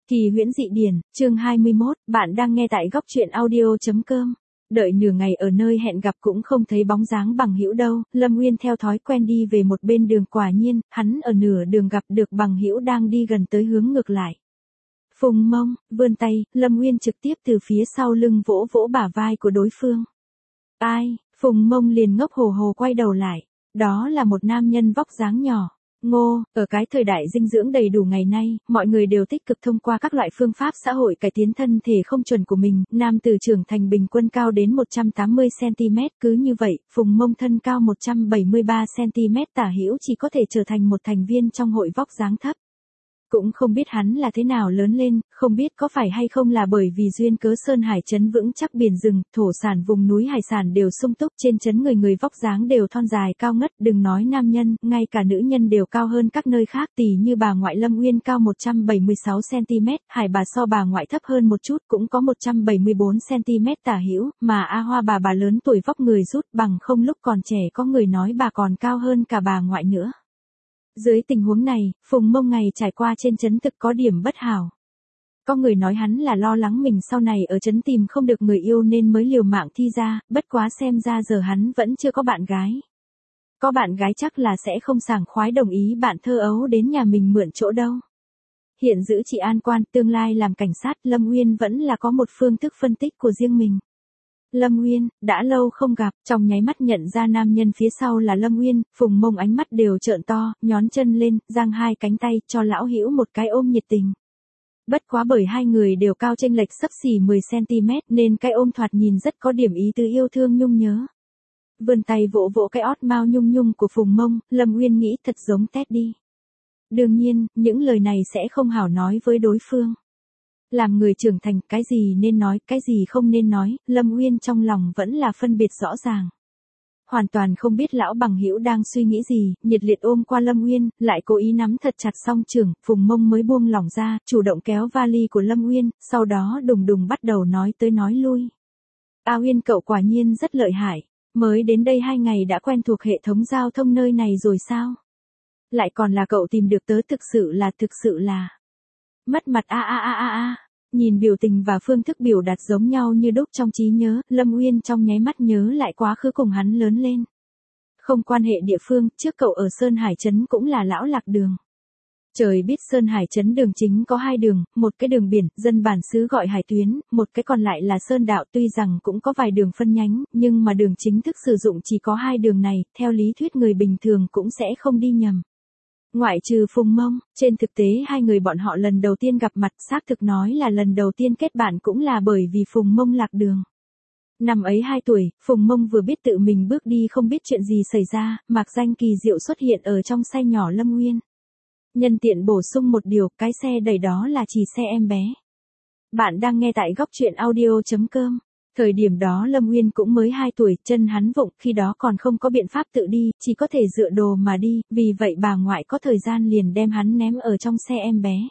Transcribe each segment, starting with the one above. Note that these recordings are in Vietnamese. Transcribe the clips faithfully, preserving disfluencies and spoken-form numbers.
Kỳ huyễn dị điển, chương hai mươi mốt, bạn đang nghe tại góc truyện audio.com. Đợi nửa ngày ở nơi hẹn gặp cũng không thấy bóng dáng Bằng Hữu đâu, Lâm Nguyên theo thói quen đi về một bên đường, quả nhiên, hắn ở nửa đường gặp được Bằng Hữu đang đi gần tới hướng ngược lại. Phùng mông, vươn tay, Lâm Nguyên trực tiếp từ phía sau lưng vỗ vỗ bả vai của đối phương. Ai, Phùng mông liền ngốc hồ hồ quay đầu lại, đó là một nam nhân vóc dáng nhỏ. Ngô, ở cái thời đại dinh dưỡng đầy đủ ngày nay, mọi người đều tích cực thông qua các loại phương pháp xã hội cải tiến thân thể không chuẩn của mình, nam từ trưởng thành bình quân cao đến một trăm tám mươi xăng-ti-mét, cứ như vậy, Phùng mông thân cao một trăm bảy mươi ba xăng-ti-mét tả hữu chỉ có thể trở thành một thành viên trong hội vóc dáng thấp. Cũng không biết hắn là thế nào lớn lên, không biết có phải hay không là bởi vì duyên cớ Sơn Hải trấn vững chắc biển rừng, thổ sản vùng núi hải sản đều sung túc, trên trấn người người vóc dáng đều thon dài cao ngất, đừng nói nam nhân, ngay cả nữ nhân đều cao hơn các nơi khác, tỉ như bà ngoại Lâm Nguyên cao một trăm bảy mươi sáu xăng-ti-mét, Hải bà so bà ngoại thấp hơn một chút cũng có một trăm bảy mươi bốn xăng-ti-mét tả hữu, mà A Hoa bà bà lớn tuổi vóc người rút bằng không lúc còn trẻ có người nói bà còn cao hơn cả bà ngoại nữa. Dưới tình huống này, Phùng mông ngày trải qua trên trấn thực có điểm bất hảo. Có người nói hắn là lo lắng mình sau này ở trấn tìm không được người yêu nên mới liều mạng thi ra, bất quá xem ra giờ hắn vẫn chưa có bạn gái. Có bạn gái chắc là sẽ không sảng khoái đồng ý bạn thơ ấu đến nhà mình mượn chỗ đâu. Hiện giữ trị an quan, tương lai làm cảnh sát, Lâm Nguyên vẫn là có một phương thức phân tích của riêng mình. Lâm Nguyên, đã lâu không gặp, trong nháy mắt nhận ra nam nhân phía sau là Lâm Nguyên, Phùng mông ánh mắt đều trợn to, nhón chân lên, giang hai cánh tay, cho lão hữu một cái ôm nhiệt tình. Bất quá bởi hai người đều cao chênh lệch xấp xỉ mười xăng-ti-mét nên cái ôm thoạt nhìn rất có điểm ý tứ yêu thương nhung nhớ. Vươn tay vỗ vỗ cái ót mao nhung nhung của Phùng mông, Lâm Nguyên nghĩ thật giống Teddy. Đương nhiên, những lời này sẽ không hảo nói với đối phương. Làm người trưởng thành, cái gì nên nói, cái gì không nên nói, Lâm Nguyên trong lòng vẫn là phân biệt rõ ràng. Hoàn toàn không biết lão Bằng Hữu đang suy nghĩ gì, nhiệt liệt ôm qua Lâm Nguyên, lại cố ý nắm thật chặt song trưởng, Phùng mông mới buông lỏng ra, chủ động kéo vali của Lâm Nguyên, sau đó đùng đùng bắt đầu nói tới nói lui. A Uyên cậu quả nhiên rất lợi hại, mới đến đây hai ngày đã quen thuộc hệ thống giao thông nơi này rồi sao? Lại còn là cậu tìm được tớ, thực sự là thực sự là... Mất mặt a a a a a. Nhìn biểu tình và phương thức biểu đạt giống nhau như đúc trong trí nhớ, Lâm Nguyên trong nháy mắt nhớ lại quá khứ cùng hắn lớn lên. Không quan hệ địa phương, trước cậu ở Sơn Hải trấn cũng là lão lạc đường. Trời biết Sơn Hải trấn đường chính có hai đường, một cái đường biển, dân bản xứ gọi hải tuyến, một cái còn lại là Sơn đạo, tuy rằng cũng có vài đường phân nhánh, nhưng mà đường chính thức sử dụng chỉ có hai đường này, theo lý thuyết người bình thường cũng sẽ không đi nhầm. Ngoại trừ Phùng mông, trên thực tế hai người bọn họ lần đầu tiên gặp mặt, xác thực nói là lần đầu tiên kết bạn cũng là bởi vì Phùng mông lạc đường. Năm ấy hai tuổi, Phùng mông vừa biết tự mình bước đi không biết chuyện gì xảy ra, mạc danh kỳ diệu xuất hiện ở trong xe nhỏ Lâm Nguyên. Nhân tiện bổ sung một điều, cái xe đẩy đó là chỉ xe em bé. Bạn đang nghe tại góc truyện audio.com. Thời điểm đó Lâm Nguyên cũng mới hai tuổi, chân hắn vụng, khi đó còn không có biện pháp tự đi, chỉ có thể dựa đồ mà đi, vì vậy bà ngoại có thời gian liền đem hắn ném ở trong xe em bé.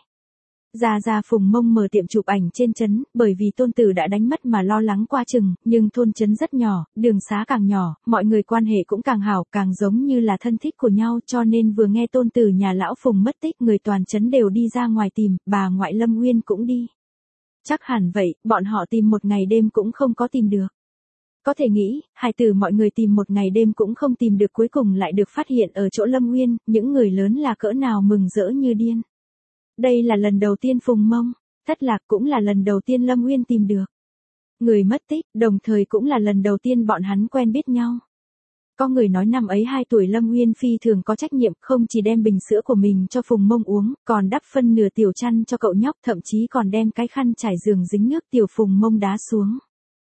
Gia Gia Phùng mông mở tiệm chụp ảnh trên trấn, bởi vì tôn tử đã đánh mất mà lo lắng qua chừng, nhưng thôn trấn rất nhỏ, đường xá càng nhỏ, mọi người quan hệ cũng càng hảo, càng giống như là thân thích của nhau, cho nên vừa nghe tôn tử nhà lão Phùng mất tích, người toàn trấn đều đi ra ngoài tìm, bà ngoại Lâm Nguyên cũng đi. Chắc hẳn vậy, bọn họ tìm một ngày đêm cũng không có tìm được. Có thể nghĩ, hài tử mọi người tìm một ngày đêm cũng không tìm được, cuối cùng lại được phát hiện ở chỗ Lâm Nguyên, những người lớn là cỡ nào mừng rỡ như điên. Đây là lần đầu tiên Phùng mông thất lạc, cũng là lần đầu tiên Lâm Nguyên tìm được người mất tích, đồng thời cũng là lần đầu tiên bọn hắn quen biết nhau. Có người nói năm ấy hai tuổi Lâm Nguyên phi thường có trách nhiệm, không chỉ đem bình sữa của mình cho Phùng mông uống, còn đắp phân nửa tiểu chăn cho cậu nhóc, thậm chí còn đem cái khăn trải giường dính nước tiểu Phùng mông đá xuống.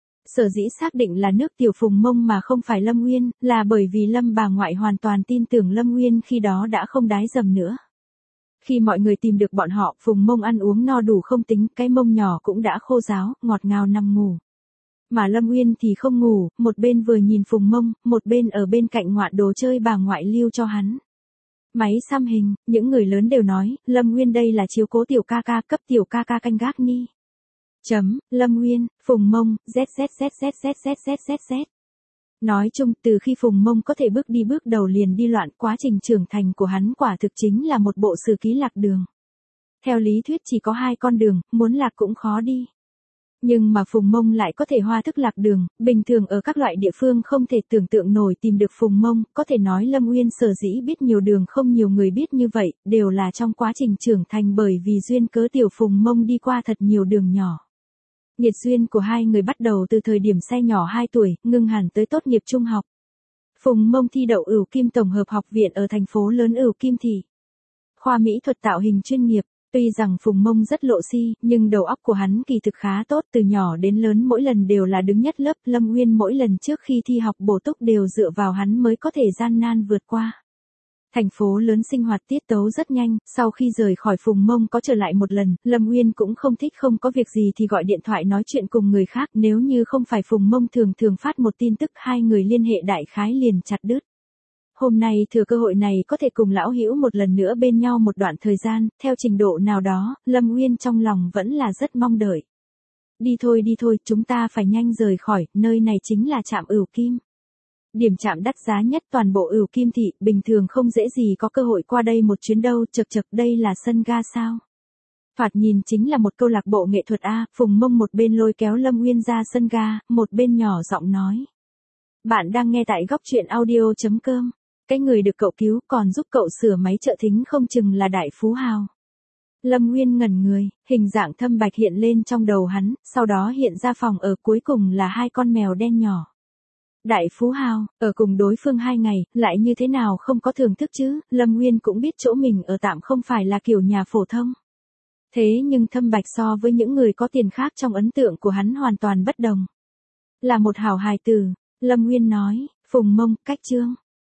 Sở dĩ xác định là nước tiểu Phùng mông mà không phải Lâm Nguyên, là bởi vì Lâm bà ngoại hoàn toàn tin tưởng Lâm Nguyên khi đó đã không đái dầm nữa. Khi mọi người tìm được bọn họ, Phùng mông ăn uống no đủ không tính, cái mông nhỏ cũng đã khô ráo, ngọt ngào nằm ngủ. Mà Lâm Nguyên thì không ngủ, một bên vừa nhìn Phùng mông, một bên ở bên cạnh ngoạn đồ chơi bà ngoại lưu cho hắn. Máy xăm hình, những người lớn đều nói, Lâm Nguyên đây là chiếu cố tiểu ca ca, cấp tiểu ca ca canh gác ni. Chấm, Lâm Nguyên, Phùng mông, zzzzzzzzzz. Nói chung, từ khi Phùng mông có thể bước đi bước đầu liền đi loạn, quá trình trưởng thành của hắn quả thực chính là một bộ sử ký lạc đường. Theo lý thuyết chỉ có hai con đường, muốn lạc cũng khó đi. Nhưng mà Phùng Mông lại có thể hoa thức lạc đường, bình thường ở các loại địa phương không thể tưởng tượng nổi tìm được Phùng Mông, có thể nói Lâm Uyên sở dĩ biết nhiều đường không nhiều người biết như vậy, đều là trong quá trình trưởng thành bởi vì duyên cớ tiểu Phùng Mông đi qua thật nhiều đường nhỏ. Nhiệt duyên của hai người bắt đầu từ thời điểm xe nhỏ hai tuổi, ngưng hẳn tới tốt nghiệp trung học. Phùng Mông thi đậu Ửu Kim Tổng hợp học viện ở thành phố lớn Ửu Kim Thị. Khoa mỹ thuật tạo hình chuyên nghiệp. Tuy rằng Phùng Mông rất lộ si, nhưng đầu óc của hắn kỳ thực khá tốt, từ nhỏ đến lớn mỗi lần đều là đứng nhất lớp. Lâm Uyên mỗi lần trước khi thi học bổ túc đều dựa vào hắn mới có thể gian nan vượt qua. Thành phố lớn sinh hoạt tiết tấu rất nhanh, sau khi rời khỏi Phùng Mông có trở lại một lần, Lâm Uyên cũng không thích không có việc gì thì gọi điện thoại nói chuyện cùng người khác, nếu như không phải Phùng Mông thường thường phát một tin tức hai người liên hệ đại khái liền chặt đứt. Hôm nay thừa cơ hội này có thể cùng lão hữu một lần nữa bên nhau một đoạn thời gian, theo trình độ nào đó, Lâm Uyên trong lòng vẫn là rất mong đợi. Đi thôi đi thôi, chúng ta phải nhanh rời khỏi, nơi này chính là trạm Ửu Kim. Điểm trạm đắt giá nhất toàn bộ Ửu Kim Thị, bình thường không dễ gì có cơ hội qua đây một chuyến đâu, chật chật đây là sân ga sao. Thoạt nhìn chính là một câu lạc bộ nghệ thuật A, Phùng Mông một bên lôi kéo Lâm Uyên ra sân ga, một bên nhỏ giọng nói. Bạn đang nghe tại góc truyện audio chấm com. Cái người được cậu cứu còn giúp cậu sửa máy trợ thính không chừng là đại phú hào. Lâm Uyên ngẩn người, hình dạng thâm bạch hiện lên trong đầu hắn, sau đó hiện ra phòng ở cuối cùng là hai con mèo đen nhỏ. Đại phú hào, ở cùng đối phương hai ngày, lại như thế nào không có thưởng thức chứ, Lâm Uyên cũng biết chỗ mình ở tạm không phải là kiểu nhà phổ thông. Thế nhưng thâm bạch so với những người có tiền khác trong ấn tượng của hắn hoàn toàn bất đồng. Là một hảo hài tử, Lâm Uyên nói, Phùng Mông, cách chương.